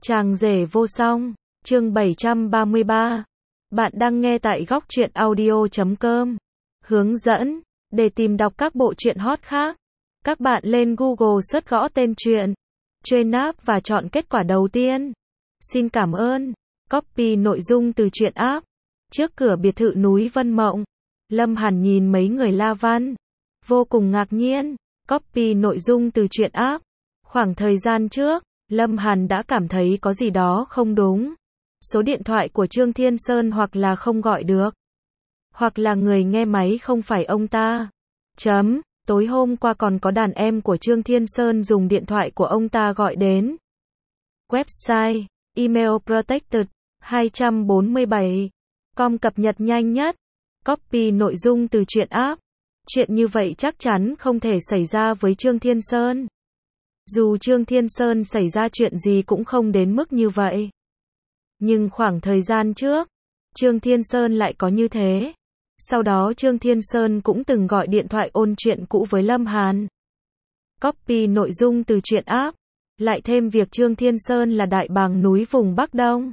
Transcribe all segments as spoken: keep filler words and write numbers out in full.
Chàng rể vô song, chương bảy trăm ba mươi ba. Bạn đang nghe tại góc truyện audio chấm com. Hướng dẫn, để tìm đọc các bộ truyện hot khác, các bạn lên Google search gõ tên truyện, truy nạp và chọn kết quả đầu tiên. Xin cảm ơn. Copy nội dung từ truyện app. Trước cửa biệt thự núi Vân Mộng, Lâm Hàn nhìn mấy người La Văn, vô cùng ngạc nhiên. Copy nội dung từ truyện app. Khoảng thời gian trước, Lâm Hàn đã cảm thấy có gì đó không đúng. Số điện thoại của Trương Thiên Sơn hoặc là không gọi được, hoặc là người nghe máy không phải ông ta. Chấm, tối hôm qua còn có đàn em của Trương Thiên Sơn dùng điện thoại của ông ta gọi đến. Website, email protected, hai trăm bốn mươi bảy. Com cập nhật nhanh nhất. Copy nội dung từ truyện app. Chuyện như vậy chắc chắn không thể xảy ra với Trương Thiên Sơn. Dù Trương Thiên Sơn xảy ra chuyện gì cũng không đến mức như vậy. Nhưng khoảng thời gian trước, Trương Thiên Sơn lại có như thế. Sau đó Trương Thiên Sơn cũng từng gọi điện thoại ôn chuyện cũ với Lâm Hàn. Copy nội dung từ truyện app. Lại thêm việc Trương Thiên Sơn là đại bàng núi vùng Bắc Đông,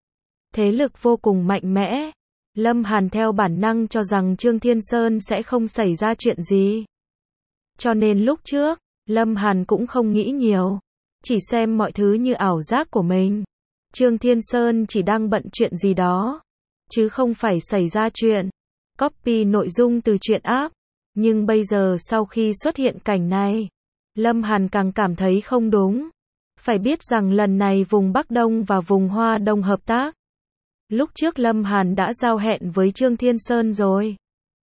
thế lực vô cùng mạnh mẽ. Lâm Hàn theo bản năng cho rằng Trương Thiên Sơn sẽ không xảy ra chuyện gì. Cho nên lúc trước, Lâm Hàn cũng không nghĩ nhiều, chỉ xem mọi thứ như ảo giác của mình. Trương Thiên Sơn chỉ đang bận chuyện gì đó, chứ không phải xảy ra chuyện. Copy nội dung từ truyện app. Nhưng bây giờ sau khi xuất hiện cảnh này, Lâm Hàn càng cảm thấy không đúng. Phải biết rằng lần này vùng Bắc Đông và vùng Hoa Đông hợp tác. Lúc trước Lâm Hàn đã giao hẹn với Trương Thiên Sơn rồi,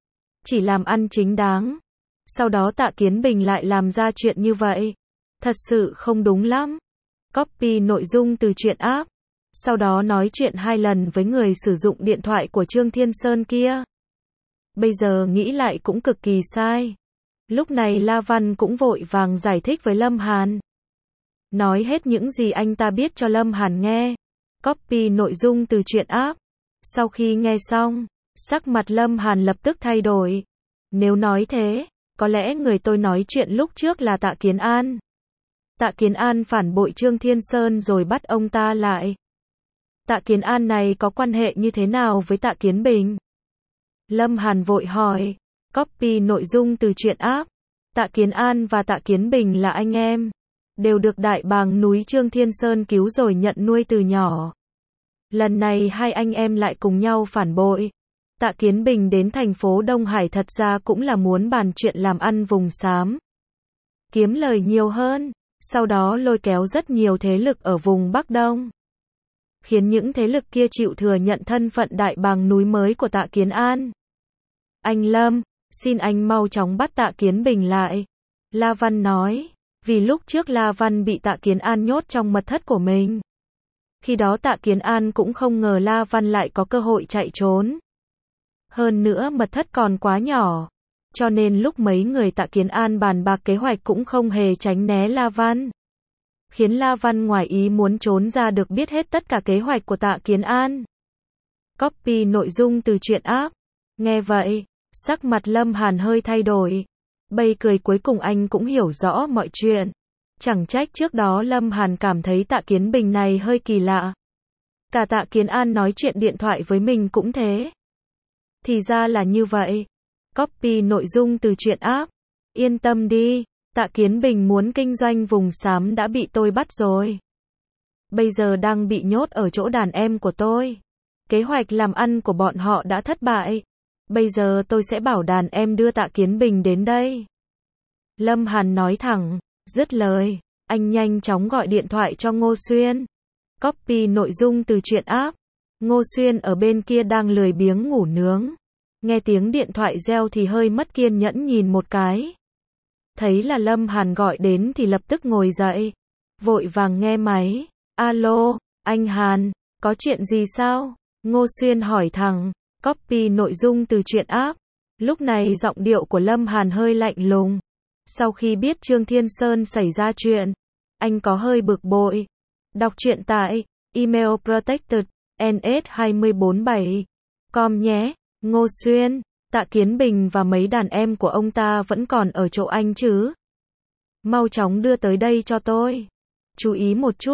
chỉ làm ăn chính đáng. Sau đó Tạ Kiến Bình lại làm ra chuyện như vậy, thật sự không đúng lắm. Copy nội dung từ truyện app. Sau đó nói chuyện hai lần với người sử dụng điện thoại của Trương Thiên Sơn kia. Bây giờ nghĩ lại cũng cực kỳ sai. Lúc này La Văn cũng vội vàng giải thích với Lâm Hàn, nói hết những gì anh ta biết cho Lâm Hàn nghe. Copy nội dung từ truyện app. Sau khi nghe xong, sắc mặt Lâm Hàn lập tức thay đổi. Nếu nói thế, có lẽ người tôi nói chuyện lúc trước là Tạ Kiến An. Tạ Kiến An phản bội Trương Thiên Sơn rồi bắt ông ta lại. Tạ Kiến An này có quan hệ như thế nào với Tạ Kiến Bình? Lâm Hàn vội hỏi. Copy nội dung từ truyện app. Tạ Kiến An và Tạ Kiến Bình là anh em, đều được đại bàng núi Trương Thiên Sơn cứu rồi nhận nuôi từ nhỏ. Lần này hai anh em lại cùng nhau phản bội. Tạ Kiến Bình đến thành phố Đông Hải thật ra cũng là muốn bàn chuyện làm ăn vùng xám, kiếm lời nhiều hơn, sau đó lôi kéo rất nhiều thế lực ở vùng Bắc Đông, khiến những thế lực kia chịu thừa nhận thân phận đại bàng núi mới của Tạ Kiến An. Anh Lâm, xin anh mau chóng bắt Tạ Kiến Bình lại. La Văn nói, vì lúc trước La Văn bị Tạ Kiến An nhốt trong mật thất của mình. Khi đó Tạ Kiến An cũng không ngờ La Văn lại có cơ hội chạy trốn. Hơn nữa mật thất còn quá nhỏ, cho nên lúc mấy người Tạ Kiến An bàn bạc kế hoạch cũng không hề tránh né La Văn, khiến La Văn ngoài ý muốn trốn ra được biết hết tất cả kế hoạch của Tạ Kiến An. Copy nội dung từ truyện app. Nghe vậy, sắc mặt Lâm Hàn hơi thay đổi. Bây cười cuối cùng anh cũng hiểu rõ mọi chuyện. Chẳng trách trước đó Lâm Hàn cảm thấy Tạ Kiến Bình này hơi kỳ lạ. Cả Tạ Kiến An nói chuyện điện thoại với mình cũng thế. Thì ra là như vậy. Copy nội dung từ truyện app. Yên tâm đi, Tạ Kiến Bình muốn kinh doanh vùng xám đã bị tôi bắt rồi. Bây giờ đang bị nhốt ở chỗ đàn em của tôi. Kế hoạch làm ăn của bọn họ đã thất bại. Bây giờ tôi sẽ bảo đàn em đưa Tạ Kiến Bình đến đây. Lâm Hàn nói thẳng, dứt lời, anh nhanh chóng gọi điện thoại cho Ngô Xuyên. Copy nội dung từ truyện app. Ngô Xuyên ở bên kia đang lười biếng ngủ nướng. Nghe tiếng điện thoại reo thì hơi mất kiên nhẫn nhìn một cái. Thấy là Lâm Hàn gọi đến thì lập tức ngồi dậy, vội vàng nghe máy. Alo, anh Hàn, có chuyện gì sao? Ngô Xuyên hỏi thẳng. Copy nội dung từ truyện app. Lúc này giọng điệu của Lâm Hàn hơi lạnh lùng. Sau khi biết Trương Thiên Sơn xảy ra chuyện, anh có hơi bực bội. Đọc truyện tại email protected n s hai bốn bảy com nhé. Ngô Xuyên, Tạ Kiến Bình và mấy đàn em của ông ta vẫn còn ở chỗ anh chứ? Mau chóng đưa tới đây cho tôi. Chú ý một chút,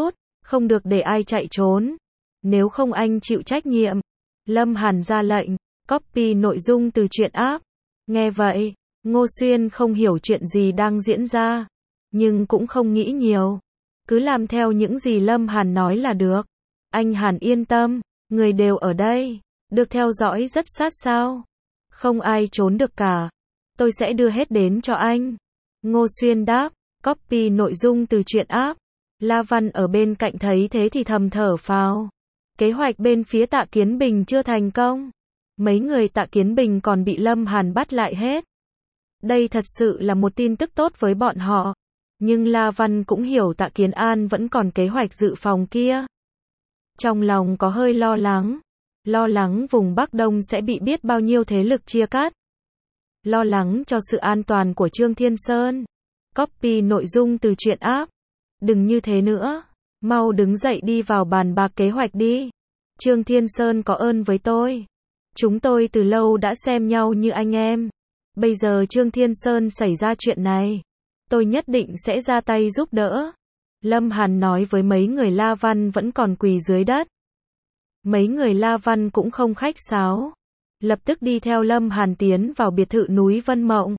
Không được để ai chạy trốn. Nếu không anh chịu trách nhiệm. Lâm Hàn ra lệnh, copy nội dung từ truyện app. Nghe vậy, Ngô Xuyên không hiểu chuyện gì đang diễn ra, nhưng cũng không nghĩ nhiều. Cứ làm theo những gì Lâm Hàn nói là được. Anh Hàn yên tâm, người đều ở đây, được theo dõi rất sát sao. Không ai trốn được cả. Tôi sẽ đưa hết đến cho anh. Ngô Xuyên đáp, copy nội dung từ truyện app. La Văn ở bên cạnh thấy thế thì thầm thở phào. Kế hoạch bên phía Tạ Kiến Bình chưa thành công. Mấy người Tạ Kiến Bình còn bị Lâm Hàn bắt lại hết. Đây thật sự là một tin tức tốt với bọn họ. Nhưng La Văn cũng hiểu Tạ Kiến An vẫn còn kế hoạch dự phòng kia. Trong lòng có hơi lo lắng. Lo lắng vùng Bắc Đông sẽ bị biết bao nhiêu thế lực chia cắt. Lo lắng cho sự an toàn của Trương Thiên Sơn. Copy nội dung từ truyện app. Đừng như thế nữa. Mau đứng dậy đi vào bàn bạc kế hoạch đi. Trương Thiên Sơn có ơn với tôi. Chúng tôi từ lâu đã xem nhau như anh em. Bây giờ Trương Thiên Sơn xảy ra chuyện này. Tôi nhất định sẽ ra tay giúp đỡ. Lâm Hàn nói với mấy người La Văn vẫn còn quỳ dưới đất. Mấy người La Văn cũng không khách sáo. Lập tức đi theo Lâm Hàn tiến vào biệt thự núi Vân Mộng.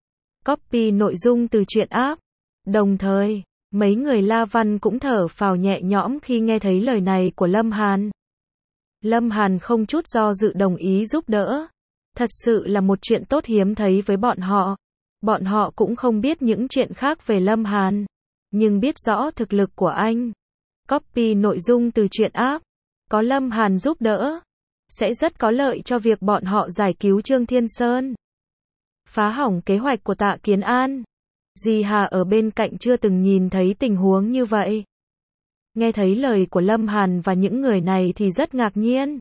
Copy nội dung từ truyện app. Đồng thời, mấy người La Văn cũng thở phào nhẹ nhõm khi nghe thấy lời này của Lâm Hàn. Lâm Hàn không chút do dự đồng ý giúp đỡ. Thật sự là một chuyện tốt hiếm thấy với bọn họ. Bọn họ cũng không biết những chuyện khác về Lâm Hàn, nhưng biết rõ thực lực của anh. Copy nội dung từ truyện app. Có Lâm Hàn giúp đỡ, sẽ rất có lợi cho việc bọn họ giải cứu Trương Thiên Sơn. Phá hỏng kế hoạch của Tạ Kiến An. Dì Hà ở bên cạnh chưa từng nhìn thấy tình huống như vậy. Nghe thấy lời của Lâm Hàn và những người này thì rất ngạc nhiên.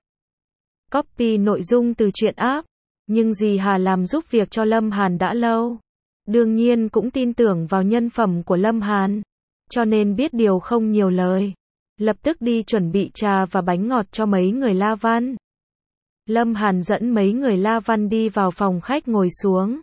Copy nội dung từ truyện app. Nhưng dì Hà làm giúp việc cho Lâm Hàn đã lâu. Đương nhiên cũng tin tưởng vào nhân phẩm của Lâm Hàn. Cho nên biết điều không nhiều lời. Lập tức đi chuẩn bị trà và bánh ngọt cho mấy người La Văn. Lâm Hàn dẫn mấy người La Văn đi vào phòng khách ngồi xuống.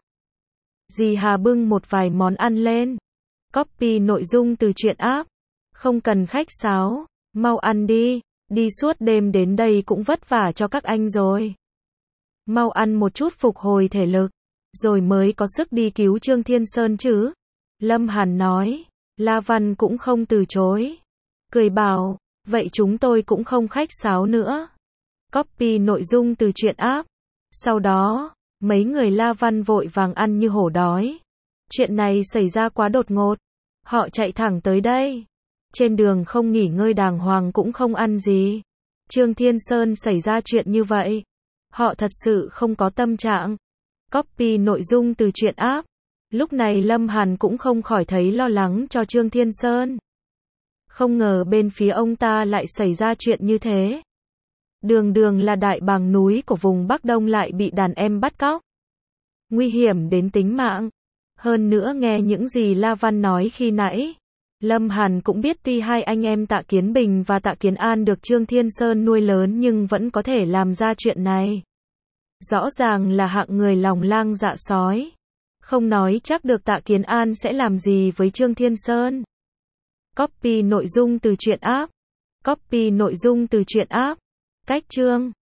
Dì Hà bưng một vài món ăn lên. Copy nội dung từ truyện app. Không cần khách sáo, mau ăn đi, đi suốt đêm đến đây cũng vất vả cho các anh rồi. Mau ăn một chút phục hồi thể lực, rồi mới có sức đi cứu Trương Thiên Sơn chứ. Lâm Hàn nói. La Văn cũng không từ chối. Cười bảo, vậy chúng tôi cũng không khách sáo nữa. Copy nội dung từ truyện app. Sau đó, mấy người La Văn vội vàng ăn như hổ đói. Chuyện này xảy ra quá đột ngột. Họ chạy thẳng tới đây. Trên đường không nghỉ ngơi đàng hoàng cũng không ăn gì. Trương Thiên Sơn xảy ra chuyện như vậy. Họ thật sự không có tâm trạng. Copy nội dung từ truyện app. Lúc này Lâm Hàn cũng không khỏi thấy lo lắng cho Trương Thiên Sơn. Không ngờ bên phía ông ta lại xảy ra chuyện như thế. Đường đường là đại bàng núi của vùng Bắc Đông lại bị đàn em bắt cóc. Nguy hiểm đến tính mạng. Hơn nữa nghe những gì La Văn nói khi nãy. Lâm Hàn cũng biết tuy hai anh em Tạ Kiến Bình và Tạ Kiến An được Trương Thiên Sơn nuôi lớn nhưng vẫn có thể làm ra chuyện này. Rõ ràng là hạng người lòng lang dạ sói. Không nói chắc được Tạ Kiến An sẽ làm gì với Trương Thiên Sơn. Copy nội dung từ truyện app. Copy nội dung từ truyện app. Cách chương